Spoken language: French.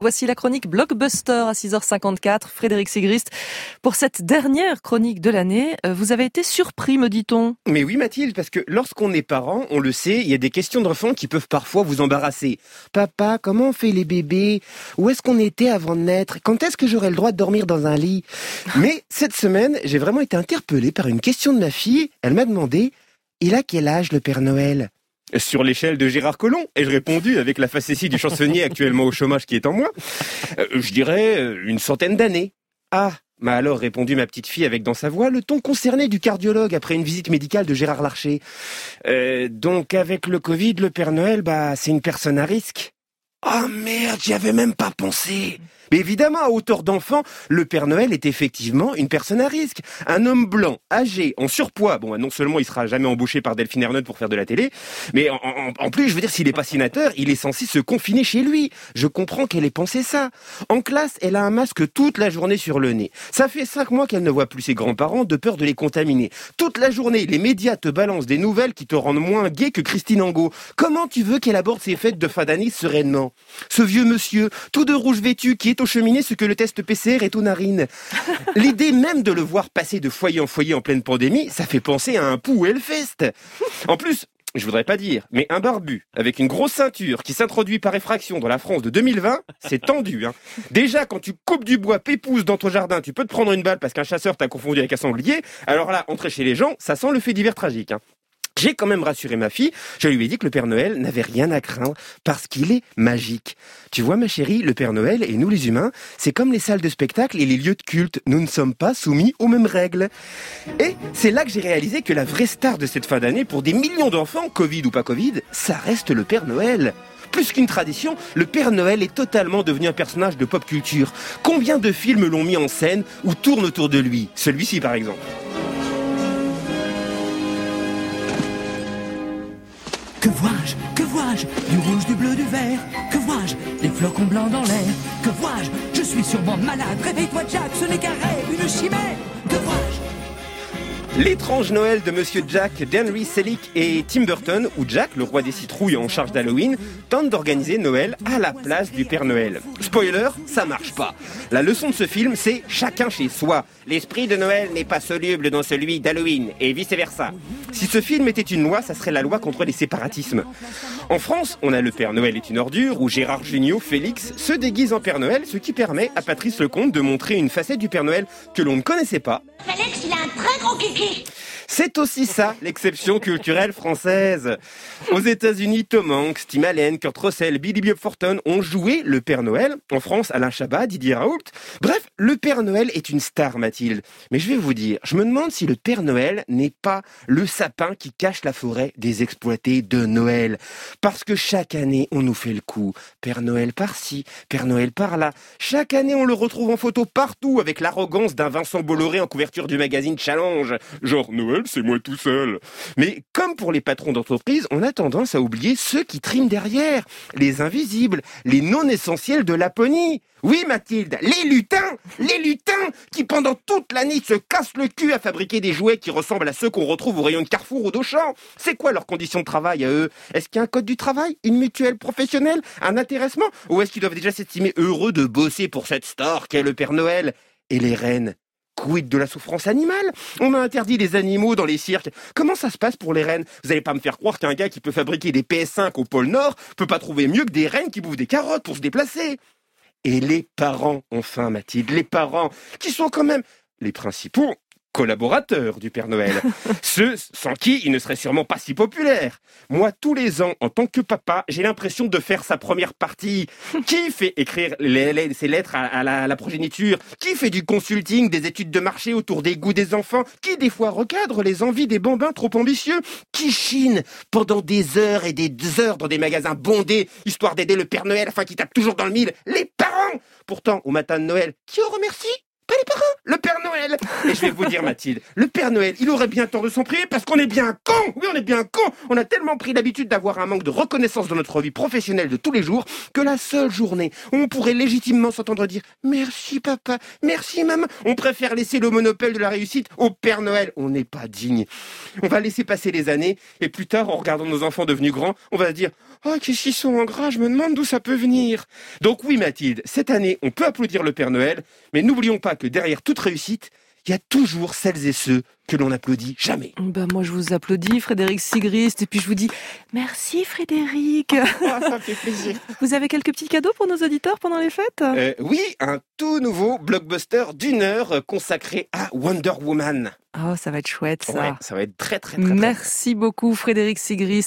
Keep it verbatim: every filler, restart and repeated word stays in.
Voici la chronique Blockbuster à six heures cinquante-quatre. Frédéric Sigrist, pour cette dernière chronique de l'année, vous avez été surpris, me dit-on. Mais oui Mathilde, parce que lorsqu'on est parent, on le sait, il y a des questions d'enfants qui peuvent parfois vous embarrasser. Papa, comment on fait les bébés? Où est-ce qu'on était avant de naître? Quand est-ce que j'aurai le droit de dormir dans un lit? Mais cette semaine, j'ai vraiment été interpellé par une question de ma fille. Elle m'a demandé, il a quel âge le Père Noël? Sur l'échelle de Gérard Collomb, ai-je répondu avec la facétie du chansonnier actuellement au chômage qui est en moi. Euh, je dirais euh, une centaine d'années. Ah, m'a alors répondu ma petite fille avec dans sa voix le ton concerné du cardiologue après une visite médicale de Gérard Larcher. Euh, donc avec le Covid, le Père Noël, bah c'est une personne à risque. Oh merde, j'y avais même pas pensé. Mais évidemment, à hauteur d'enfant, le Père Noël est effectivement une personne à risque. Un homme blanc, âgé, en surpoids. Bon, non seulement il sera jamais embauché par Delphine Ernotte pour faire de la télé, mais en, en, en plus, je veux dire, s'il est pas sénateur, il est censé se confiner chez lui. Je comprends qu'elle ait pensé ça. En classe, elle a un masque toute la journée sur le nez. Ça fait cinq mois qu'elle ne voit plus ses grands-parents de peur de les contaminer. Toute la journée, les médias te balancent des nouvelles qui te rendent moins gai que Christine Angot. Comment tu veux qu'elle aborde ses fêtes de fin d'année sereinement? Ce vieux monsieur, tout de rouge vêtu, qui est aux cheminées ce que le test P C R est aux narines. L'idée même de le voir passer de foyer en foyer en pleine pandémie, ça fait penser à un Pou Hellfest. En plus, je voudrais pas dire, mais un barbu avec une grosse ceinture qui s'introduit par effraction dans la France de deux mille vingt, c'est tendu. Hein. Déjà, quand tu coupes du bois pépouze dans ton jardin, tu peux te prendre une balle parce qu'un chasseur t'a confondu avec un sanglier. Alors là, entrer chez les gens, ça sent le fait divers tragique. Hein. J'ai quand même rassuré ma fille, je lui ai dit que le Père Noël n'avait rien à craindre parce qu'il est magique. Tu vois ma chérie, le Père Noël et nous les humains, c'est comme les salles de spectacle et les lieux de culte. Nous ne sommes pas soumis aux mêmes règles. Et c'est là que j'ai réalisé que la vraie star de cette fin d'année pour des millions d'enfants, Covid ou pas Covid, ça reste le Père Noël. Plus qu'une tradition, le Père Noël est totalement devenu un personnage de pop culture. Combien de films l'ont mis en scène ou tournent autour de lui? Celui-ci par exemple. Que vois-je? Que vois-je? Du rouge, du bleu, du vert. Que vois-je? Des flocons blancs dans l'air. Que vois-je? Je suis sûrement malade. Réveille-toi, Jack, ce n'est qu'un rêve, une chimère. Que vois-je? L'étrange Noël de Monsieur Jack d'Henry Selick et Tim Burton, où Jack, le roi des citrouilles en charge d'Halloween, tente d'organiser Noël à la place du Père Noël. Spoiler, ça marche pas. La leçon de ce film, c'est chacun chez soi. L'esprit de Noël n'est pas soluble dans celui d'Halloween, et vice-versa. Si ce film était une loi, ça serait la loi contre les séparatismes. En France, on a Le Père Noël est une ordure, où Gérard Jugnot, Félix, se déguise en Père Noël, ce qui permet à Patrice Lecomte de montrer une facette du Père Noël que l'on ne connaissait pas. Félix, il a un très gros kiki. C'est aussi ça, l'exception culturelle française. Aux États-Unis, Tom Hanks, Tim Allen, Kurt Russell, Billy Bob Thornton ont joué le Père Noël. En France, Alain Chabat, Didier Raoult. Bref, le Père Noël est une star, Mathilde. Mais je vais vous dire, je me demande si le Père Noël n'est pas le sapin qui cache la forêt des exploités de Noël. Parce que chaque année, on nous fait le coup. Père Noël par-ci, Père Noël par-là. Chaque année, on le retrouve en photo partout avec l'arrogance d'un Vincent Bolloré en couverture du magazine Challenge. Genre, Noël, c'est moi tout seul. Mais comme pour les patrons d'entreprise, on a tendance à oublier ceux qui triment derrière, les invisibles, les non-essentiels de Laponie. Oui Mathilde, les lutins, les lutins qui pendant toute l'année se cassent le cul à fabriquer des jouets qui ressemblent à ceux qu'on retrouve au rayon de Carrefour ou d'Auchan. C'est quoi leurs conditions de travail à eux? Est-ce qu'il y a un code du travail, une mutuelle professionnelle, un intéressement? Ou est-ce qu'ils doivent déjà s'estimer heureux de bosser pour cette star qu'est le Père Noël? Et les reines? Quid de la souffrance animale? On a interdit les animaux dans les cirques. Comment ça se passe pour les rennes? Vous allez pas me faire croire qu'un gars qui peut fabriquer des P S cinq au pôle Nord peut pas trouver mieux que des rennes qui bouffent des carottes pour se déplacer. Et les parents, enfin Mathilde, les parents, qui sont quand même les principaux collaborateurs du Père Noël. Ceux sans qui il ne serait sûrement pas si populaire. Moi, tous les ans, en tant que papa, j'ai l'impression de faire sa première partie. Qui fait écrire les, les, ses lettres à, à, la, à la progéniture? Qui fait du consulting, des études de marché autour des goûts des enfants? Qui, des fois, recadre les envies des bambins trop ambitieux? Qui chine pendant des heures et des heures dans des magasins bondés, histoire d'aider le Père Noël afin qu'il tape toujours dans le mille? Les parents! Pourtant, au matin de Noël, qui on remercie? Pas les parents, le Père Noël! Noël. Et je vais vous dire, Mathilde, le Père Noël, il aurait bien tort de s'en priver parce qu'on est bien cons. Oui, on est bien cons. On a tellement pris l'habitude d'avoir un manque de reconnaissance dans notre vie professionnelle de tous les jours que la seule journée où on pourrait légitimement s'entendre dire « Merci papa, merci maman », on préfère laisser le monopole de la réussite au Père Noël. On n'est pas digne. On va laisser passer les années et plus tard, en regardant nos enfants devenus grands, on va se dire « Oh, qu'est-ce qu'ils sont en gras, je me demande d'où ça peut venir ». Donc oui Mathilde, cette année, on peut applaudir le Père Noël, mais n'oublions pas que derrière toute réussite, il y a toujours celles et ceux que l'on n'applaudit jamais. Ben moi je vous applaudis Frédéric Sigrist et puis je vous dis merci Frédéric. Ah, ça fait plaisir. Vous avez quelques petits cadeaux pour nos auditeurs pendant les fêtes? euh, Oui, un tout nouveau blockbuster d'une heure consacré à Wonder Woman. Oh ça va être chouette ça. Ouais, ça va être très très très, très Merci beaucoup Frédéric Sigrist.